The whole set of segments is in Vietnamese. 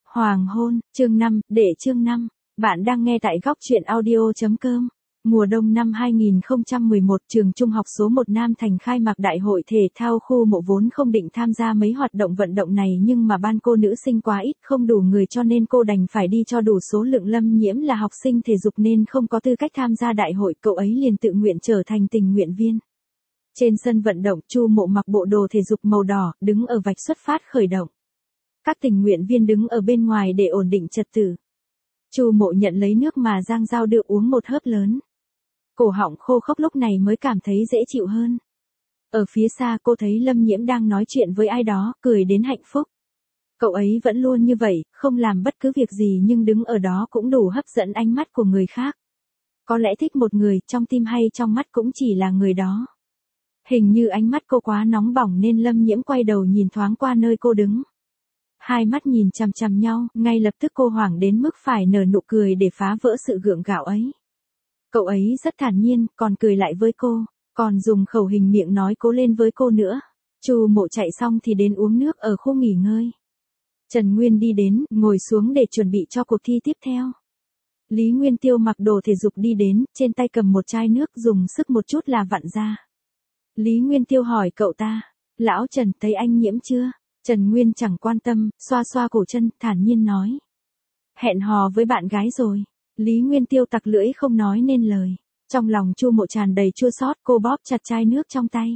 Hoàng hôn, chương 5, chương 5. Bạn đang nghe tại góc truyện audio.com. Mùa đông năm 2011, trường trung học số 1 Nam Thành khai mạc đại hội thể thao khu mộ vốn không định tham gia mấy hoạt động vận động này nhưng mà ban cô nữ sinh quá ít không đủ người cho nên cô đành phải đi cho đủ số lượng. Lâm Nhiễm là học sinh thể dục nên không có tư cách tham gia đại hội, cậu ấy liền tự nguyện trở thành tình nguyện viên. Trên sân vận động, Chu Mộ mặc bộ đồ thể dục màu đỏ, đứng ở vạch xuất phát khởi động. Các tình nguyện viên đứng ở bên ngoài để ổn định trật tự. Chu Mộ nhận lấy nước mà Giang Giao đưa uống một hớp lớn. Cổ họng khô khốc lúc này mới cảm thấy dễ chịu hơn. Ở phía xa cô thấy Lâm Nhiễm đang nói chuyện với ai đó, cười đến hạnh phúc. Cậu ấy vẫn luôn như vậy, không làm bất cứ việc gì nhưng đứng ở đó cũng đủ hấp dẫn ánh mắt của người khác. Có lẽ thích một người, trong tim hay trong mắt cũng chỉ là người đó. Hình như ánh mắt cô quá nóng bỏng nên Lâm Nhiễm quay đầu nhìn thoáng qua nơi cô đứng. Hai mắt nhìn chằm chằm nhau, ngay lập tức cô hoảng đến mức phải nở nụ cười để phá vỡ sự gượng gạo ấy. Cậu ấy rất thản nhiên, còn cười lại với cô, còn dùng khẩu hình miệng nói cố lên với cô nữa. Chu Mộ chạy xong thì đến uống nước ở khu nghỉ ngơi. Trần Nguyên đi đến, ngồi xuống để chuẩn bị cho cuộc thi tiếp theo. Lý Nguyên Tiêu mặc đồ thể dục đi đến, trên tay cầm một chai nước dùng sức một chút là vặn ra. Lý Nguyên Tiêu hỏi cậu ta, lão Trần thấy anh Nhiễm chưa? Trần Nguyên chẳng quan tâm, xoa xoa cổ chân, thản nhiên nói. Hẹn hò với bạn gái rồi. Lý Nguyên Tiêu tặc lưỡi không nói nên lời. Trong lòng Chu Mộ tràn đầy chua xót, cô bóp chặt chai nước trong tay.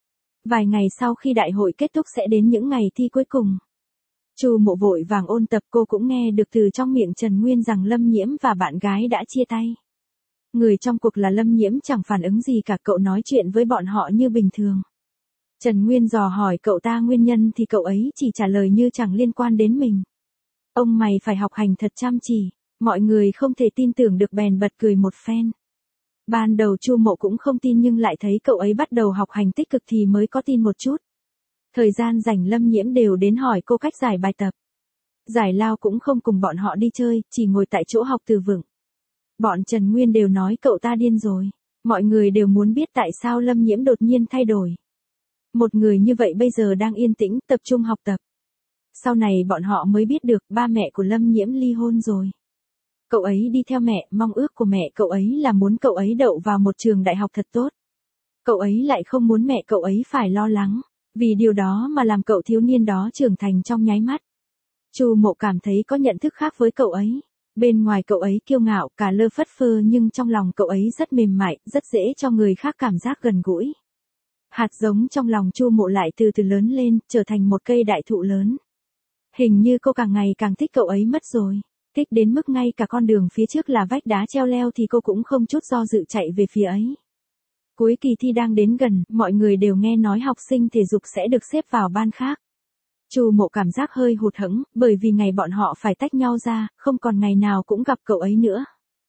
Vài ngày sau khi đại hội kết thúc sẽ đến những ngày thi cuối cùng. Chu Mộ vội vàng ôn tập, cô cũng nghe được từ trong miệng Trần Nguyên rằng Lâm Nhiễm và bạn gái đã chia tay. Người trong cuộc là Lâm Nhiễm chẳng phản ứng gì cả, cậu nói chuyện với bọn họ như bình thường. Trần Nguyên dò hỏi cậu ta nguyên nhân thì cậu ấy chỉ trả lời như chẳng liên quan đến mình. Ông mày phải học hành thật chăm chỉ, mọi người không thể tin tưởng được bèn bật cười một phen. Ban đầu Chu Mộ cũng không tin nhưng lại thấy cậu ấy bắt đầu học hành tích cực thì mới có tin một chút. Thời gian rảnh Lâm Nhiễm đều đến hỏi cô cách giải bài tập. Giải lao cũng không cùng bọn họ đi chơi, chỉ ngồi tại chỗ học từ vựng. Bọn Trần Nguyên đều nói cậu ta điên rồi. Mọi người đều muốn biết tại sao Lâm Nhiễm đột nhiên thay đổi. Một người như vậy bây giờ đang yên tĩnh, tập trung học tập. Sau này bọn họ mới biết được ba mẹ của Lâm Nhiễm ly hôn rồi. Cậu ấy đi theo mẹ, mong ước của mẹ cậu ấy là muốn cậu ấy đậu vào một trường đại học thật tốt. Cậu ấy lại không muốn mẹ cậu ấy phải lo lắng, vì điều đó mà làm cậu thiếu niên đó trưởng thành trong nháy mắt. Chu Mộ cảm thấy có nhận thức khác với cậu ấy. Bên ngoài cậu ấy kiêu ngạo, cả lơ phất phơ nhưng trong lòng cậu ấy rất mềm mại, rất dễ cho người khác cảm giác gần gũi. Hạt giống trong lòng Chu Mộ lại từ từ lớn lên, trở thành một cây đại thụ lớn. Hình như cô càng ngày càng thích cậu ấy mất rồi. Thích đến mức ngay cả con đường phía trước là vách đá treo leo thì cô cũng không chút do dự chạy về phía ấy. Cuối kỳ thi đang đến gần, mọi người đều nghe nói học sinh thể dục sẽ được xếp vào ban khác. Chu Mộ cảm giác hơi hụt hẫng, bởi vì ngày bọn họ phải tách nhau ra, không còn ngày nào cũng gặp cậu ấy nữa.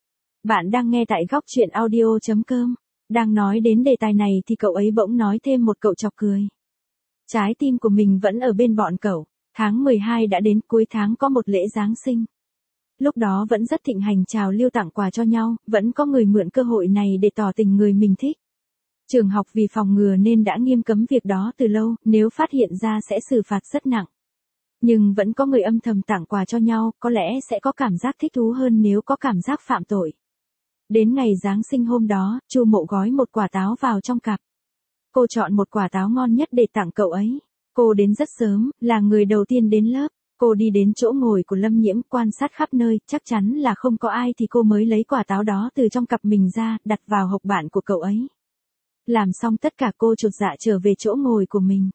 Bạn đang nghe tại góc truyện audio.com. Đang nói đến đề tài này thì cậu ấy bỗng nói thêm một cậu chọc cười. Trái tim của mình vẫn ở bên bọn cậu. Tháng 12 đã đến, cuối tháng có một lễ Giáng sinh. Lúc đó vẫn rất thịnh hành trào lưu tặng quà cho nhau, vẫn có người mượn cơ hội này để tỏ tình người mình thích. Trường học vì phòng ngừa nên đã nghiêm cấm việc đó từ lâu, nếu phát hiện ra sẽ xử phạt rất nặng. Nhưng vẫn có người âm thầm tặng quà cho nhau, có lẽ sẽ có cảm giác thích thú hơn nếu có cảm giác phạm tội. Đến ngày Giáng sinh hôm đó, Chu Mộ gói một quả táo vào trong cặp. Cô chọn một quả táo ngon nhất để tặng cậu ấy. Cô đến rất sớm, là người đầu tiên đến lớp. Cô đi đến chỗ ngồi của Lâm Nhiễm, quan sát khắp nơi, chắc chắn là không có ai thì cô mới lấy quả táo đó từ trong cặp mình ra, đặt vào hộc bạn của cậu ấy. Làm xong tất cả cô chột dạ trở về chỗ ngồi của mình.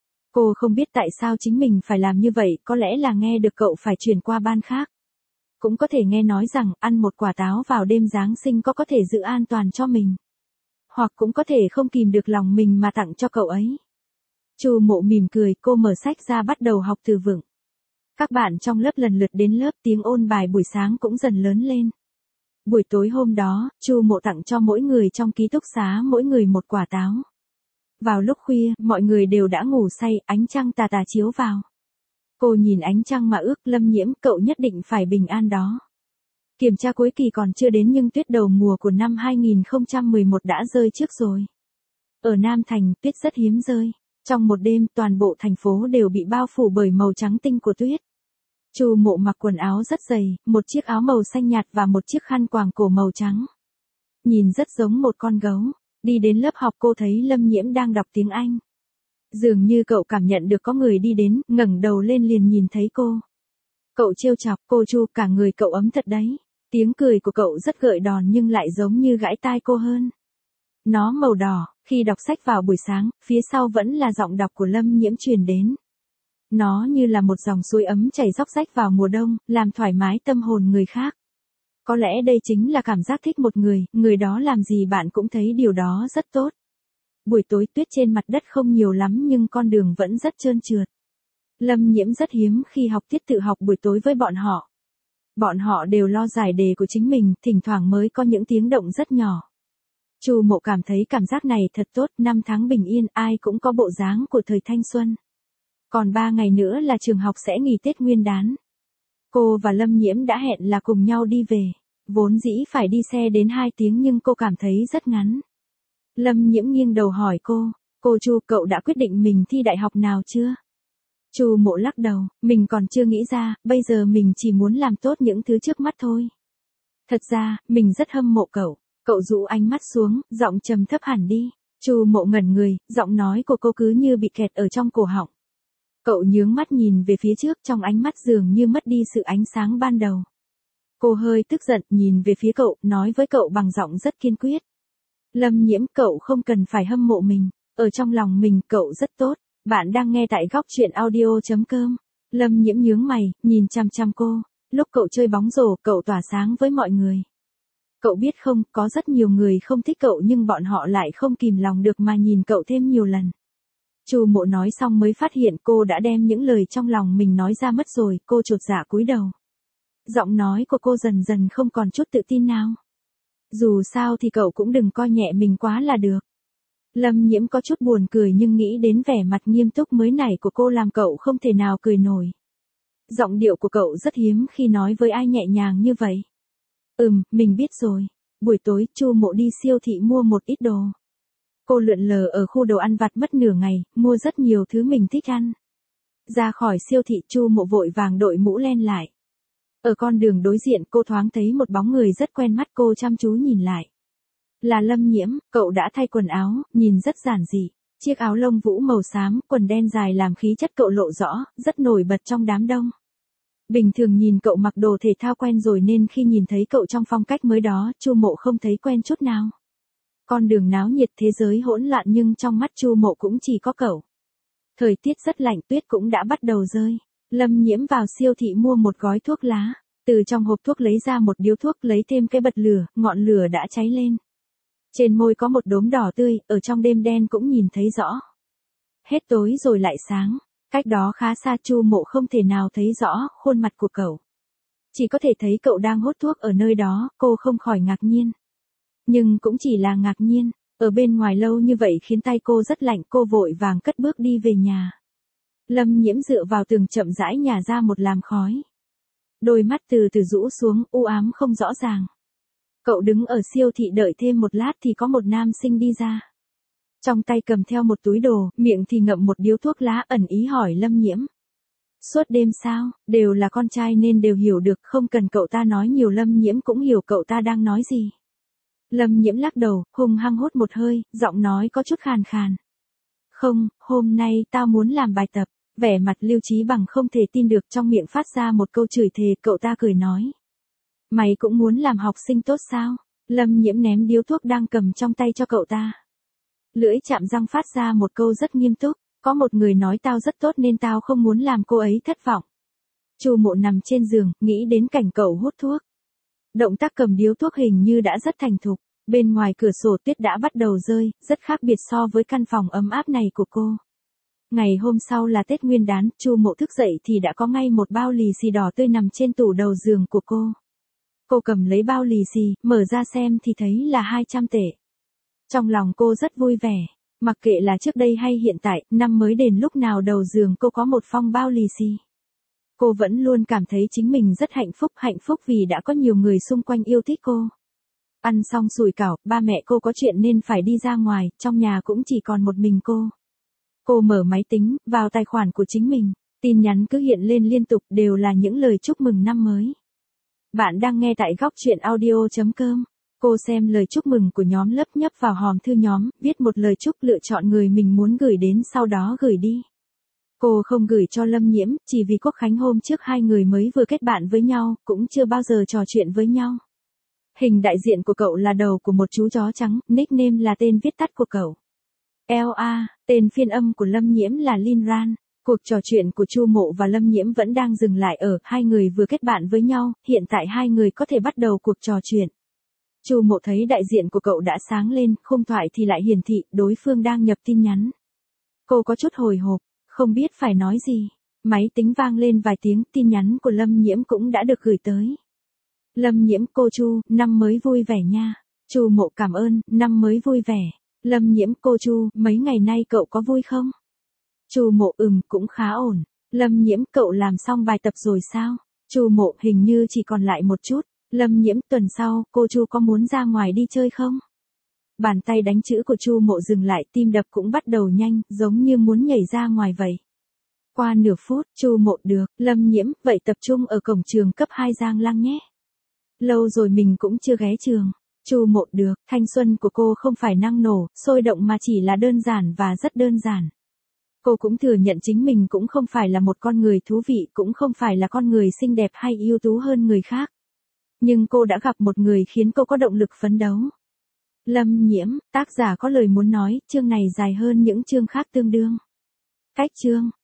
Cô không biết tại sao chính mình phải làm như vậy, có lẽ là nghe được cậu phải chuyển qua ban khác. Cũng có thể nghe nói rằng ăn một quả táo vào đêm Giáng sinh có thể giữ an toàn cho mình. Hoặc cũng có thể không kìm được lòng mình mà tặng cho cậu ấy. Chu Mộ mỉm cười, cô mở sách ra bắt đầu học từ vựng. Các bạn trong lớp lần lượt đến lớp, tiếng ôn bài buổi sáng cũng dần lớn lên. Buổi tối hôm đó, Chu Mộ tặng cho mỗi người trong ký túc xá mỗi người một quả táo. Vào lúc khuya, mọi người đều đã ngủ say, ánh trăng tà tà chiếu vào. Cô nhìn ánh trăng mà ước Lâm Nhiễm, cậu nhất định phải bình an đó. Kiểm tra cuối kỳ còn chưa đến nhưng tuyết đầu mùa của năm 2011 đã rơi trước rồi. Ở Nam Thành, tuyết rất hiếm rơi. Trong một đêm, toàn bộ thành phố đều bị bao phủ bởi màu trắng tinh của tuyết. Chu Mộ mặc quần áo rất dày, một chiếc áo màu xanh nhạt và một chiếc khăn quàng cổ màu trắng. Nhìn rất giống một con gấu. Đi đến lớp học cô thấy Lâm Nhiễm đang đọc tiếng Anh. Dường như cậu cảm nhận được có người đi đến, ngẩng đầu lên liền nhìn thấy cô. Cậu trêu chọc, cô Chu, cả người cậu ấm thật đấy. Tiếng cười của cậu rất gợi đòn nhưng lại giống như gãi tai cô hơn. Nó màu đỏ, khi đọc sách vào buổi sáng, phía sau vẫn là giọng đọc của Lâm Nhiễm truyền đến. Nó như là một dòng suối ấm chảy róc rách vào mùa đông, làm thoải mái tâm hồn người khác. Có lẽ đây chính là cảm giác thích một người đó làm gì bạn cũng thấy điều đó rất tốt. Buổi tối tuyết trên mặt đất không nhiều lắm nhưng con đường vẫn rất trơn trượt. Lâm Nhiễm rất hiếm khi học tiết tự học buổi tối với bọn họ. Bọn họ đều lo giải đề của chính mình, thỉnh thoảng mới có những tiếng động rất nhỏ. Chu Mộ cảm thấy cảm giác này thật tốt, 5 tháng bình yên, ai cũng có bộ dáng của thời thanh xuân. Còn 3 ngày nữa là trường học sẽ nghỉ Tết Nguyên đán. Cô và Lâm Nhiễm đã hẹn là cùng nhau đi về. Vốn dĩ phải đi xe đến 2 tiếng nhưng cô cảm thấy rất ngắn. Lâm Nhiễm nghiêng đầu hỏi cô Chu, cậu đã quyết định mình thi đại học nào chưa? Chu Mộ lắc đầu, mình còn chưa nghĩ ra, bây giờ mình chỉ muốn làm tốt những thứ trước mắt thôi. Thật ra, mình rất hâm mộ cậu. Cậu rũ ánh mắt xuống, giọng trầm thấp hẳn đi. Chu Mộ ngẩn người, giọng nói của cô cứ như bị kẹt ở trong cổ họng. Cậu nhướng mắt nhìn về phía trước, trong ánh mắt dường như mất đi sự ánh sáng ban đầu. Cô hơi tức giận, nhìn về phía cậu, nói với cậu bằng giọng rất kiên quyết. Lâm Nhiễm, cậu không cần phải hâm mộ mình. Ở trong lòng mình, cậu rất tốt. Bạn đang nghe tại góc truyện audio.com. Lâm Nhiễm nhướng mày, nhìn chăm chăm cô. Lúc cậu chơi bóng rổ, cậu tỏa sáng với mọi người. Cậu biết không, có rất nhiều người không thích cậu nhưng bọn họ lại không kìm lòng được mà nhìn cậu thêm nhiều lần. Chu Mộ nói xong mới phát hiện cô đã đem những lời trong lòng mình nói ra mất rồi, cô chột dạ cúi đầu. Giọng nói của cô dần dần không còn chút tự tin nào. Dù sao thì cậu cũng đừng coi nhẹ mình quá là được. Lâm Nhiễm có chút buồn cười nhưng nghĩ đến vẻ mặt nghiêm túc mới nảy của cô làm cậu không thể nào cười nổi. Giọng điệu của cậu rất hiếm khi nói với ai nhẹ nhàng như vậy. Mình biết rồi. Buổi tối, Chu Mộ đi siêu thị mua một ít đồ. Cô lượn lờ ở khu đồ ăn vặt mất nửa ngày, mua rất nhiều thứ mình thích ăn. Ra khỏi siêu thị, Chu Mộ vội vàng đội mũ len lại. Ở con đường đối diện cô thoáng thấy một bóng người rất quen mắt, cô chăm chú nhìn lại. Là Lâm Nhiễm, cậu đã thay quần áo, nhìn rất giản dị. Chiếc áo lông vũ màu xám, quần đen dài làm khí chất cậu lộ rõ, rất nổi bật trong đám đông. Bình thường nhìn cậu mặc đồ thể thao quen rồi nên khi nhìn thấy cậu trong phong cách mới đó, Chu Mộ không thấy quen chút nào. Con đường náo nhiệt, thế giới hỗn loạn nhưng trong mắt Chu Mộ cũng chỉ có cậu. Thời tiết rất lạnh, tuyết cũng đã bắt đầu rơi. Lâm Nhiễm vào siêu thị mua một gói thuốc lá. Từ trong hộp thuốc lấy ra một điếu thuốc, lấy thêm cái bật lửa, ngọn lửa đã cháy lên. Trên môi có một đốm đỏ tươi, ở trong đêm đen cũng nhìn thấy rõ. Hết tối rồi lại sáng. Cách đó khá xa, Chu Mộ không thể nào thấy rõ khuôn mặt của cậu. Chỉ có thể thấy cậu đang hút thuốc ở nơi đó, cô không khỏi ngạc nhiên. Nhưng cũng chỉ là ngạc nhiên, ở bên ngoài lâu như vậy khiến tay cô rất lạnh, cô vội vàng cất bước đi về nhà. Lâm Nhiễm dựa vào tường chậm rãi nhả ra một làn khói. Đôi mắt từ từ rũ xuống, u ám không rõ ràng. Cậu đứng ở siêu thị đợi thêm một lát thì có một nam sinh đi ra. Trong tay cầm theo một túi đồ, miệng thì ngậm một điếu thuốc lá, ẩn ý hỏi Lâm Nhiễm. Suốt đêm sao, đều là con trai nên đều hiểu được, không cần cậu ta nói nhiều. Lâm Nhiễm cũng hiểu cậu ta đang nói gì. Lâm Nhiễm lắc đầu, hung hăng hút một hơi, giọng nói có chút khàn khàn. Không, hôm nay tao muốn làm bài tập. Vẻ mặt Lưu Chí Bằng không thể tin được, trong miệng phát ra một câu chửi thề. Cậu ta cười nói. Mày cũng muốn làm học sinh tốt sao? Lâm Nhiễm ném điếu thuốc đang cầm trong tay cho cậu ta. Lưỡi chạm răng phát ra một câu rất nghiêm túc. Có một người nói tao rất tốt nên tao không muốn làm cô ấy thất vọng. Chu Mộ nằm trên giường, nghĩ đến cảnh cậu hút thuốc. Động tác cầm điếu thuốc hình như đã rất thành thục. Bên ngoài cửa sổ tuyết đã bắt đầu rơi, rất khác biệt so với căn phòng ấm áp này của cô. Ngày hôm sau là Tết Nguyên đán, Chu Mộ thức dậy thì đã có ngay một bao lì xì đỏ tươi nằm trên tủ đầu giường của cô. Cô cầm lấy bao lì xì, mở ra xem thì thấy là 200 tệ. Trong lòng cô rất vui vẻ, mặc kệ là trước đây hay hiện tại, năm mới đến lúc nào đầu giường cô có một phong bao lì xì. Cô vẫn luôn cảm thấy chính mình rất hạnh phúc vì đã có nhiều người xung quanh yêu thích cô. Ăn xong sủi cảo, ba mẹ cô có chuyện nên phải đi ra ngoài, trong nhà cũng chỉ còn một mình cô. Cô mở máy tính, vào tài khoản của chính mình, Tin nhắn cứ hiện lên liên tục đều là những lời chúc mừng năm mới. Bạn đang nghe tại góc chuyện audio.com. Cô xem lời chúc mừng của nhóm lấp nhấp vào hòm thư nhóm, viết một lời chúc lựa chọn người mình muốn gửi đến sau đó gửi đi. Cô không gửi cho Lâm Nhiễm, chỉ vì Quốc Khánh hôm trước hai người mới vừa kết bạn với nhau, cũng chưa bao giờ trò chuyện với nhau. Hình đại diện của cậu là đầu của một chú chó trắng, nickname là tên viết tắt của cậu. LA, tên phiên âm của Lâm Nhiễm là Linh Ran. Cuộc trò chuyện của Chu Mộ và Lâm Nhiễm vẫn đang dừng lại ở hai người vừa kết bạn với nhau, hiện tại hai người có thể bắt đầu cuộc trò chuyện. Chu Mộ thấy đại diện của cậu đã sáng lên, khung thoại thì lại hiển thị đối phương đang nhập tin nhắn. Cô có chút hồi hộp, không biết phải nói gì. Máy tính vang lên vài tiếng, tin nhắn của Lâm Nhiễm cũng đã được gửi tới. Lâm Nhiễm, cô Chu, năm mới vui vẻ nha. Chu Mộ cảm ơn, năm mới vui vẻ. Lâm Nhiễm, cô Chu, mấy ngày nay cậu có vui không? Chu Mộ cũng khá ổn. Lâm Nhiễm, cậu làm xong bài tập rồi sao? Chu Mộ hình như chỉ còn lại một chút. Lâm Nhiễm, tuần sau, cô Chu có muốn ra ngoài đi chơi không? Bàn tay đánh chữ của Chu Mộ dừng lại, tim đập cũng bắt đầu nhanh, giống như muốn nhảy ra ngoài vậy. Qua nửa phút, Chu Mộ được, Lâm Nhiễm, vậy tập trung ở cổng trường cấp 2 Giang Lăng nhé. Lâu rồi mình cũng chưa ghé trường. Chu Mộ được, thanh xuân của cô không phải năng nổ, sôi động mà chỉ là đơn giản và rất đơn giản. Cô cũng thừa nhận chính mình cũng không phải là một con người thú vị, cũng không phải là con người xinh đẹp hay ưu tú hơn người khác. Nhưng cô đã gặp một người khiến cô có động lực phấn đấu. Lâm Nhiễm, tác giả có lời muốn nói, chương này dài hơn những chương khác tương đương. Cách chương